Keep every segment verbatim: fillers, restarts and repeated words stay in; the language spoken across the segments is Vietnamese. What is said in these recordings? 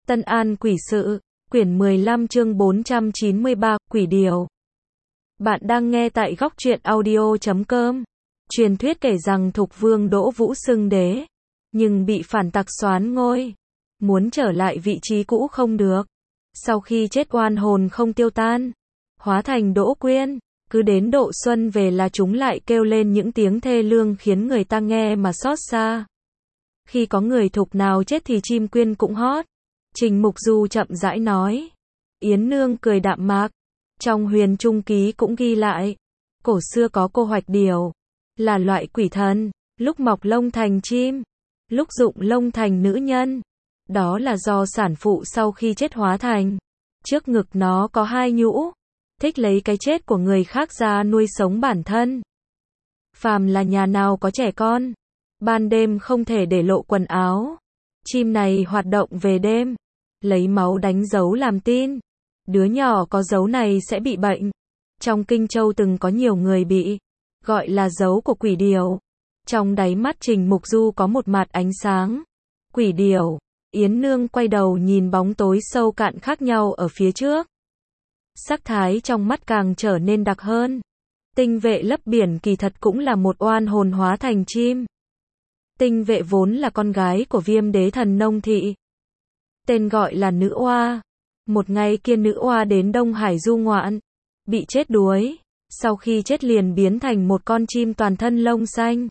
Tân An Quỷ Sự, quyển mười lăm chương bốn trăm chín mươi ba, Quỷ Điều. Bạn đang nghe tại góc truyện audio chấm com. Truyền thuyết kể rằng Thục Vương Đỗ Vũ xưng đế, nhưng bị phản tặc soán ngôi, muốn trở lại vị trí cũ không được. Sau khi chết oan hồn không tiêu tan, hóa thành Đỗ Quyên, cứ đến độ xuân về là chúng lại kêu lên những tiếng thê lương khiến người ta nghe mà xót xa. Khi có người Thục nào chết thì chim quyên cũng hót. Trình Mục Du chậm rãi nói. Yến Nương cười đạm mạc. Trong Huyền Trung Ký cũng ghi lại. Cổ xưa có cô hoạch điều, là loại quỷ thần, lúc mọc lông thành chim, lúc rụng lông thành nữ nhân. Đó là do sản phụ sau khi chết hóa thành. Trước ngực nó có hai nhũ, thích lấy cái chết của người khác ra nuôi sống bản thân. Phàm là nhà nào có trẻ con, ban đêm không thể để lộ quần áo. Chim này hoạt động về đêm, lấy máu đánh dấu làm tin. Đứa nhỏ có dấu này sẽ bị bệnh. Trong Kinh Châu từng có nhiều người bị gọi là dấu của quỷ điều. Trong đáy mắt Trình Mục Du có một mạt ánh sáng. Quỷ điều. Yến Nương quay đầu nhìn bóng tối sâu cạn khác nhau ở phía trước. Sắc thái trong mắt càng trở nên đặc hơn. Tinh Vệ lấp biển kỳ thật cũng là một oan hồn hóa thành chim. Tinh Vệ vốn là con gái của Viêm Đế Thần Nông Thị. Tên gọi là Nữ Oa. Một ngày kia Nữ Oa đến Đông Hải du ngoạn, bị chết đuối. Sau khi chết liền biến thành một con chim toàn thân lông xanh,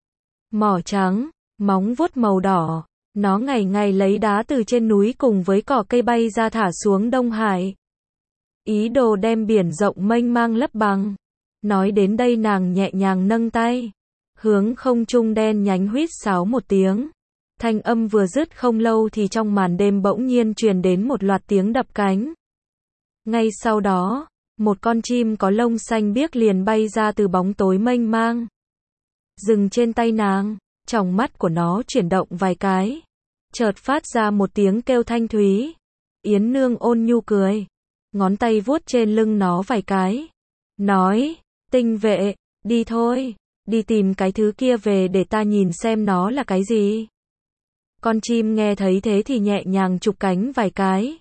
mỏ trắng, móng vuốt màu đỏ. Nó ngày ngày lấy đá từ trên núi cùng với cỏ cây bay ra thả xuống Đông Hải. Ý đồ đem biển rộng mênh mang lấp bằng. Nói đến đây nàng nhẹ nhàng nâng tay, hướng không trung đen nhánh huýt sáo một tiếng. Thanh âm vừa dứt không lâu thì trong màn đêm bỗng nhiên truyền đến một loạt tiếng đập cánh. Ngay sau đó, một con chim có lông xanh biếc liền bay ra từ bóng tối mênh mang, dừng trên tay nàng. Tròng mắt của nó chuyển động vài cái, chợt phát ra một tiếng kêu thanh thúy. Yến Nương ôn nhu cười, ngón tay vuốt trên lưng nó vài cái, nói, Tinh Vệ, đi thôi, đi tìm cái thứ kia về để ta nhìn xem nó là cái gì. Con chim nghe thấy thế thì nhẹ nhàng chụp cánh vài cái,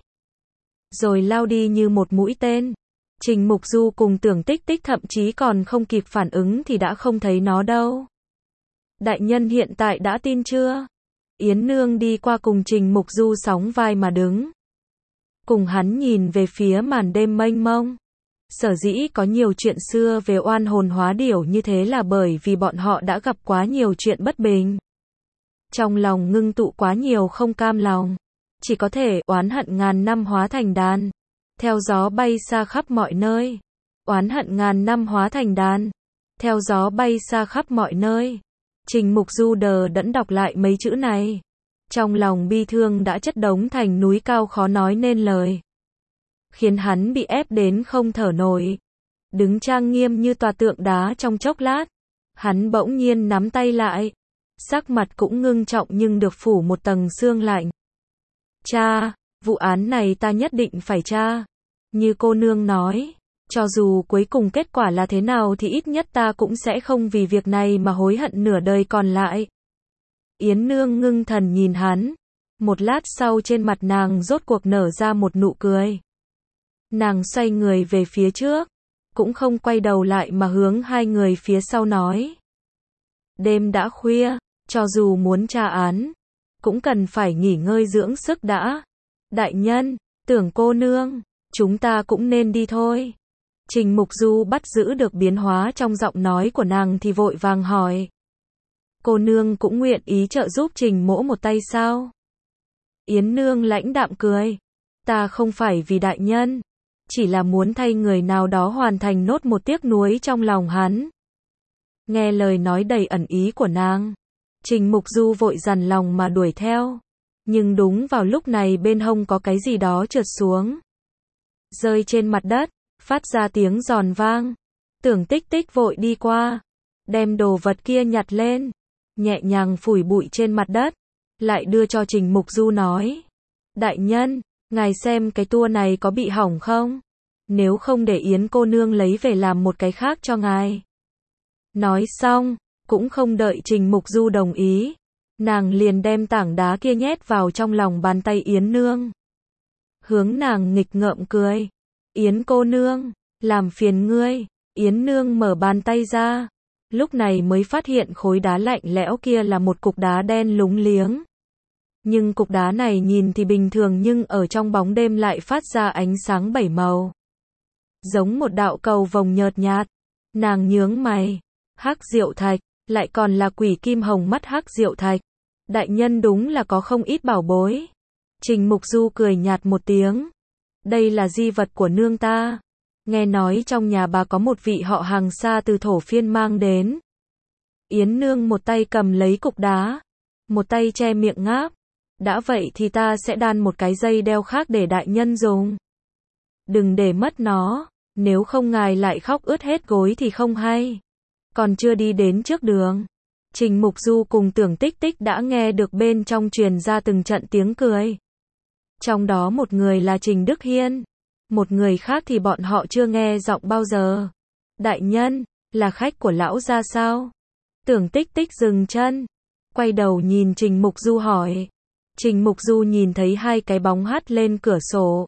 rồi lao đi như một mũi tên. Trình Mục Du cùng Tưởng Tích Tích thậm chí còn không kịp phản ứng thì đã không thấy nó đâu. Đại nhân hiện tại đã tin chưa? Yến Nương đi qua cùng Trình Mục Du sóng vai mà đứng. Cùng hắn nhìn về phía màn đêm mênh mông. Sở dĩ có nhiều chuyện xưa về oan hồn hóa điểu như thế là bởi vì bọn họ đã gặp quá nhiều chuyện bất bình. Trong lòng ngưng tụ quá nhiều không cam lòng. Chỉ có thể oán hận ngàn năm hóa thành đàn, theo gió bay xa khắp mọi nơi. Oán hận ngàn năm hóa thành đàn, theo gió bay xa khắp mọi nơi. Trình Mục Du đờ đẫn đọc lại mấy chữ này. Trong lòng bi thương đã chất đống thành núi cao khó nói nên lời, khiến hắn bị ép đến không thở nổi. Đứng trang nghiêm như tòa tượng đá trong chốc lát, hắn bỗng nhiên nắm tay lại. Sắc mặt cũng ngưng trọng nhưng được phủ một tầng sương lạnh. Cha, vụ án này ta nhất định phải tra. Như cô nương nói, cho dù cuối cùng kết quả là thế nào thì ít nhất ta cũng sẽ không vì việc này mà hối hận nửa đời còn lại. Yến Nương ngưng thần nhìn hắn. Một lát sau trên mặt nàng rốt cuộc nở ra một nụ cười. Nàng xoay người về phía trước, cũng không quay đầu lại mà hướng hai người phía sau nói. Đêm đã khuya, cho dù muốn tra án, cũng cần phải nghỉ ngơi dưỡng sức đã. Đại nhân, Tưởng cô nương, chúng ta cũng nên đi thôi. Trình Mục Du bắt giữ được biến hóa trong giọng nói của nàng thì vội vàng hỏi. Cô nương cũng nguyện ý trợ giúp Trình mỗ một tay sao? Yến Nương lãnh đạm cười. Ta không phải vì đại nhân, chỉ là muốn thay người nào đó hoàn thành nốt một tiếc nuối trong lòng hắn. Nghe lời nói đầy ẩn ý của nàng, Trình Mục Du vội dằn lòng mà đuổi theo. Nhưng đúng vào lúc này bên hông có cái gì đó trượt xuống, rơi trên mặt đất, phát ra tiếng giòn vang. Tưởng Tích Tích vội đi qua, đem đồ vật kia nhặt lên, nhẹ nhàng phủi bụi trên mặt đất, lại đưa cho Trình Mục Du nói. Đại nhân, ngài xem cái tua này có bị hỏng không? Nếu không để Yến cô nương lấy về làm một cái khác cho ngài. Nói xong, cũng không đợi Trình Mục Du đồng ý, nàng liền đem tảng đá kia nhét vào trong lòng bàn tay Yến Nương. hướng nàng nghịch ngợm cười. Yến cô nương, làm phiền ngươi. Yến nương mở bàn tay ra. Lúc này mới phát hiện khối đá lạnh lẽo kia là một cục đá đen lúng liếng. Nhưng cục đá này nhìn thì bình thường nhưng ở trong bóng đêm lại phát ra ánh sáng bảy màu. Giống một đạo cầu vồng nhợt nhạt. Nàng nhướng mày. Hắc diệu thạch, lại còn là quỷ kim hồng mắt hắc diệu thạch. Đại nhân đúng là có không ít bảo bối. Trình Mục Du cười nhạt một tiếng. Đây là di vật của nương ta. Nghe nói trong nhà bà có một vị họ hàng xa từ thổ phiên mang đến. Yến nương một tay cầm lấy cục đá, một tay che miệng ngáp. Đã vậy thì ta sẽ đan một cái dây đeo khác để đại nhân dùng. Đừng để mất nó, nếu không ngài lại khóc ướt hết gối thì không hay. Còn chưa đi đến trước đường, Trình Mục Du cùng Tưởng Tích Tích đã nghe được bên trong truyền ra từng trận tiếng cười. Trong đó một người là Trình Đức Hiên, một người khác thì bọn họ chưa nghe giọng bao giờ. Đại nhân, là khách của lão gia sao? Tưởng Tích Tích dừng chân, quay đầu nhìn Trình Mục Du hỏi. Trình Mục Du nhìn thấy hai cái bóng hắt lên cửa sổ.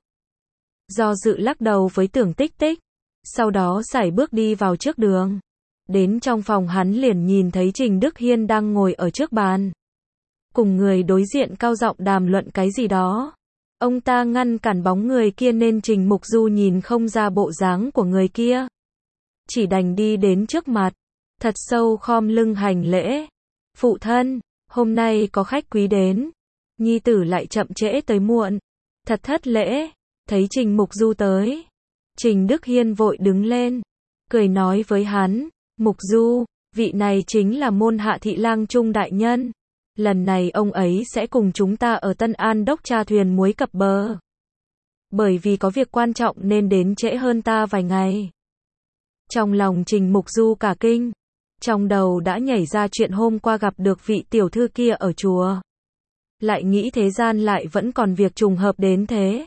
Do dự lắc đầu với Tưởng Tích Tích, sau đó sải bước đi vào trước đường. Đến trong phòng hắn liền nhìn thấy Trình Đức Hiên đang ngồi ở trước bàn. Cùng người đối diện cao giọng đàm luận cái gì đó. Ông ta ngăn cản bóng người kia nên Trình Mục Du nhìn không ra bộ dáng của người kia. Chỉ đành đi đến trước mặt, thật sâu khom lưng hành lễ. Phụ thân, hôm nay có khách quý đến. Nhi tử lại chậm trễ tới muộn. Thật thất lễ. Thấy Trình Mục Du tới, Trình Đức Hiên vội đứng lên, cười nói với hắn. Mục Du, vị này chính là môn hạ thị lang Trung đại nhân. Lần này ông ấy sẽ cùng chúng ta ở Tân An đốc tra thuyền muối cập bờ. Bởi vì có việc quan trọng nên đến trễ hơn ta vài ngày. Trong lòng Trình Mục Du cả kinh. Trong đầu đã nhảy ra chuyện hôm qua gặp được vị tiểu thư kia ở chùa. Lại nghĩ thế gian lại vẫn còn việc trùng hợp đến thế.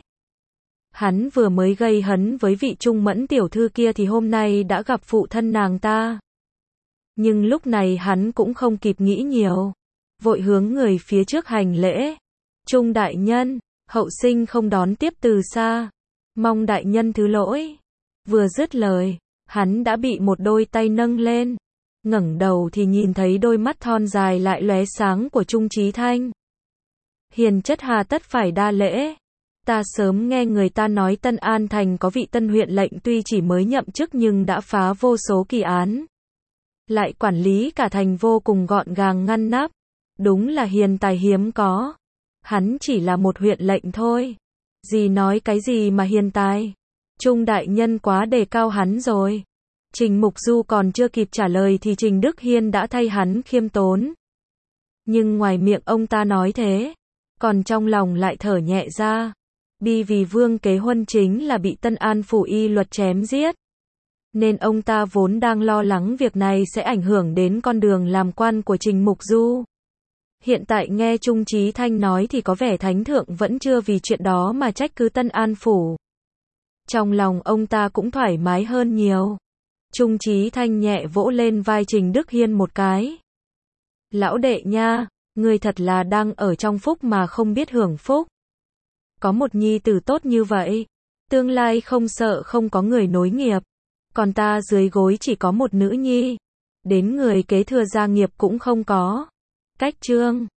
Hắn vừa mới gây hấn với vị Trung Mẫn tiểu thư kia thì hôm nay đã gặp phụ thân nàng ta. Nhưng lúc này hắn cũng không kịp nghĩ nhiều. Vội hướng người phía trước hành lễ. Trung đại nhân, hậu sinh không đón tiếp từ xa. Mong đại nhân thứ lỗi. Vừa dứt lời, hắn đã bị một đôi tay nâng lên. Ngẩng đầu thì nhìn thấy đôi mắt thon dài lại lóe sáng của Trung Chí Thanh. Hiền chất hà tất phải đa lễ. Ta sớm nghe người ta nói Tân An Thành có vị tân huyện lệnh tuy chỉ mới nhậm chức nhưng đã phá vô số kỳ án. Lại quản lý cả thành vô cùng gọn gàng ngăn nắp. Đúng là hiền tài hiếm có. Hắn chỉ là một huyện lệnh thôi. Gì nói cái gì mà hiền tài. Trung đại nhân quá đề cao hắn rồi. Trình Mục Du còn chưa kịp trả lời thì Trình Đức Hiên đã thay hắn khiêm tốn. Nhưng ngoài miệng ông ta nói thế, còn trong lòng lại thở nhẹ ra. Bi vì Vương Kế Huân chính là bị Tân An phủ y luật chém giết. Nên ông ta vốn đang lo lắng việc này sẽ ảnh hưởng đến con đường làm quan của Trình Mục Du. Hiện tại nghe Trung Chí Thanh nói thì có vẻ thánh thượng vẫn chưa vì chuyện đó mà trách cứ Tân An phủ. Trong lòng ông ta cũng thoải mái hơn nhiều. Trung Chí Thanh nhẹ vỗ lên vai Trình Đức Hiên một cái. Lão đệ nha, ngươi thật là đang ở trong phúc mà không biết hưởng phúc. Có một nhi tử tốt như vậy, tương lai không sợ không có người nối nghiệp. Còn ta dưới gối chỉ có một nữ nhi, đến người kế thừa gia nghiệp cũng không có. Cách chương